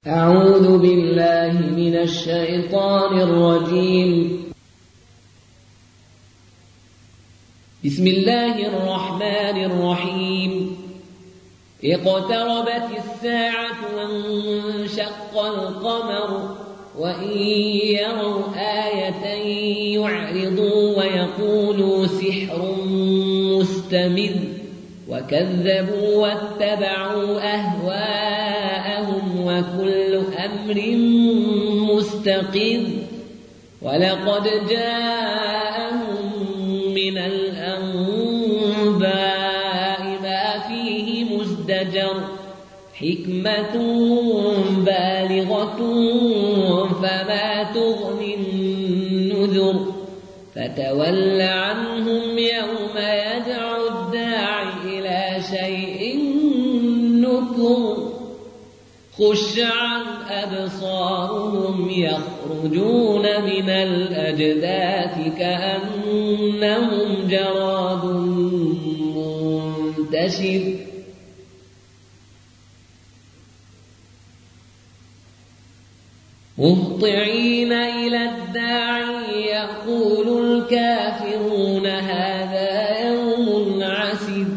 أعوذ بالله من الشيطان الرجيم. بسم الله الرحمن الرحيم. اقتربت الساعة وانشق القمر وإن يروا آية يعرضوا ويقولوا سحر مستمر وكذبوا واتبعوا أهواءهم وكل أمر مستقر ولقد جاءهم من الأنباء ما فيه مزدجر حكمة بالغة فما تغني النذر فتول عنهم يوم يدعو الداعي إلى شيء نكر خش عن أبصارهم يخرجون من الأجداث كأنهم جراد منتشر مهطعين إلى الداعي يقول الكافرون هذا يوم عسر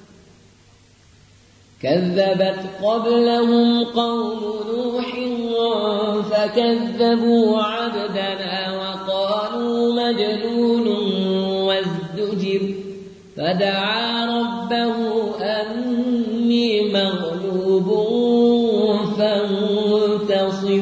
كذبت قبلهم قوم نوح فكذبوا عبدنا وقالوا مجنون وازدجر فدعا ربه أني مغلوب فانتصر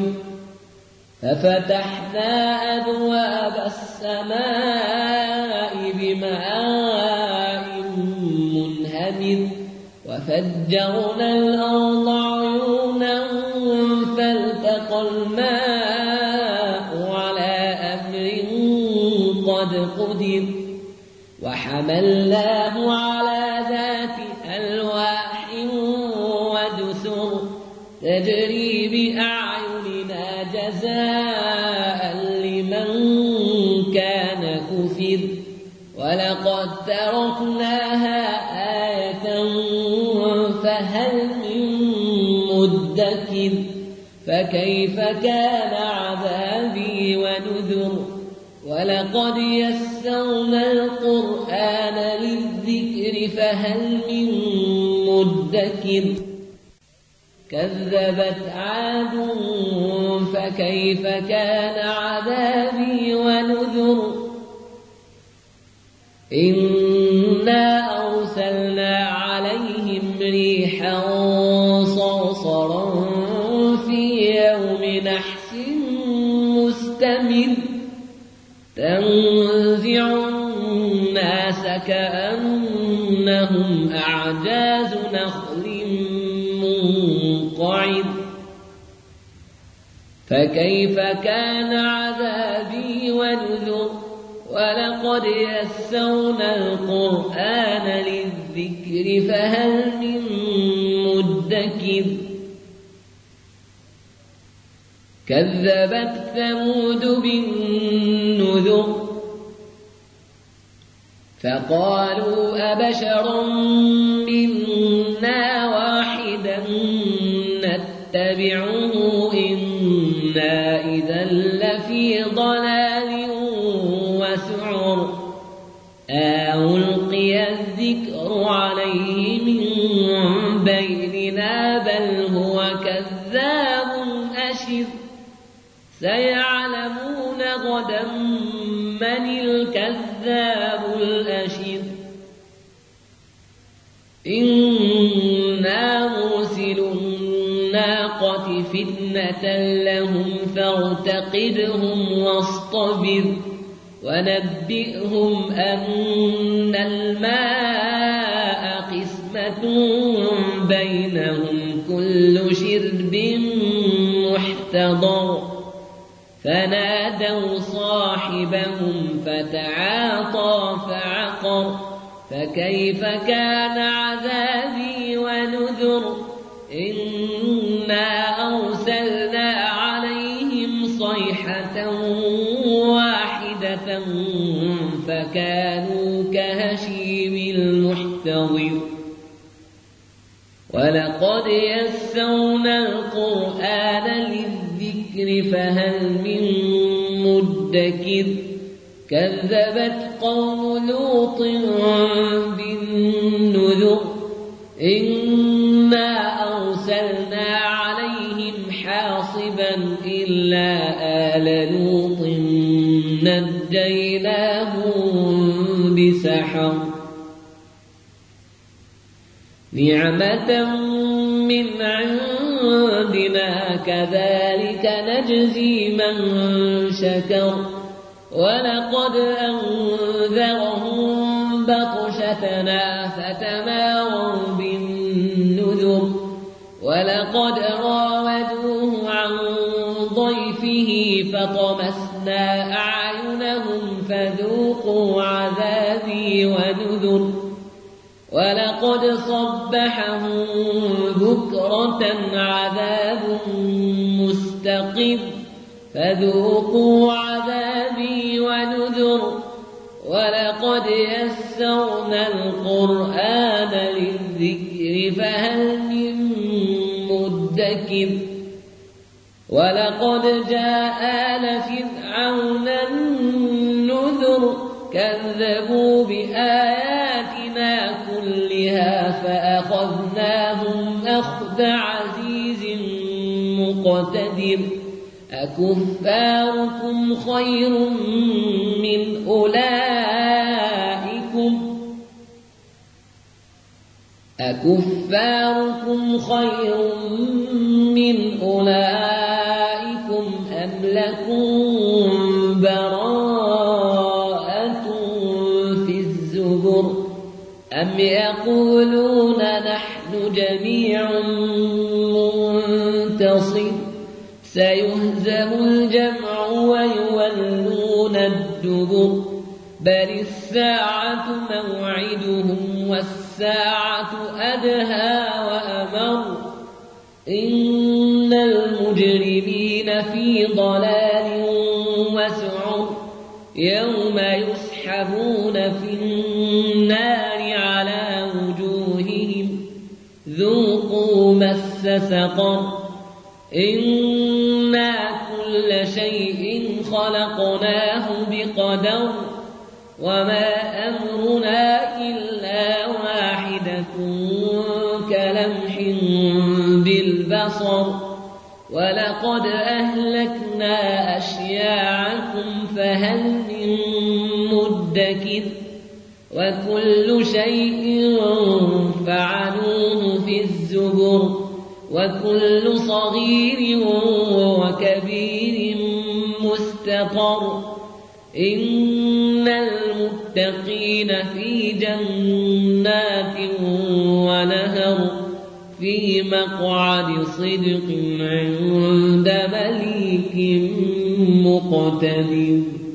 ففتحنا أبواب السماء بماء منهمر وفجرنا الأرض عيونا فالتقى الماء على أمر قد قدر وحملناه على ذات ألواح ودسر تجري بأعيننا جزاء لمن كان كفر ولقد تركناها آية فهل من مدكر فكيف كان عذابي ونذر ولقد يسرنا القرآن للذكر فهل من مدكر كذبت عاد فكيف كان عذابي ونذر إنا أرسلنا عليهم ريحا صرصرا في يوم نحس مستمر تنزع الناس كأنهم أعجاز نخل منقعر فكيف كان عذابي ونذر ولقد يسرنا القرآن للذكر فهل من مدكر كذبت ثمود بالنذر فقالوا أبشرا منا واحدا نتبعه إنا إذا لفي ضلال وسعر ألقي الذكر عليه من بيننا بل هو كذاب أشر سيعلمون غدا من الكذاب الأشر إنا مرسل الناقة فتنة لهم فارتقبهم واصطبر ونبئهم أن الماء قسمة بينهم كل شرب محتضر فنادوا صاحبهم فتعاطى فعقر فكيف كان عذابي ونذر إنا أرسلنا عليهم صيحة واحدة فكانوا كهشيم المحتضر ولقد يسرنا القرآن للذكر فهل من مدكر كذبت قوم لوط بالنذر إنا أرسلنا عليهم حاصبا إلا آل لوط نجيناهم بسحر نعمة من عندنا كذلك نجزي من شكر ولقد أنذرهم بطشتنا فتماروا بالنذر ولقد راودوه عن ضيفه فطمسنا أعينهم فذوقوا عذابي ونذر ولقد صبحهم بكرة عذاب مستقر فذوقوا عذابي ونذر ولقد يسرنا القرآن للذكر فهل من مدكر ولقد جاء آل فرعون النذر كذبوا بآياتنا كلها فأخذناهم أخذ عزيز مقتدر أكفاركم خير من أولئكم أم لكم براءة في الزبر أم يقولون نحن جميع منتصر سيهزم الجمع ويولون الدبر بل الساعة موعدهم والساعة أدهى وأمر إن المجرمين في ضلال وسعر يوم يسحبون في النار على وجوههم ذوقوا مس سقر إنا كل شيء خلقناه بقدر وما أمرنا إلا واحدة كلمح بالبصر ولقد أهلكنا أشياعكم فهل من مدكر وكل شيء فعلوه في الزبر وكل صغير وكبير مستطر إن المتقين في جنات ونهر في مقعد صدق عند مليك مقتدر.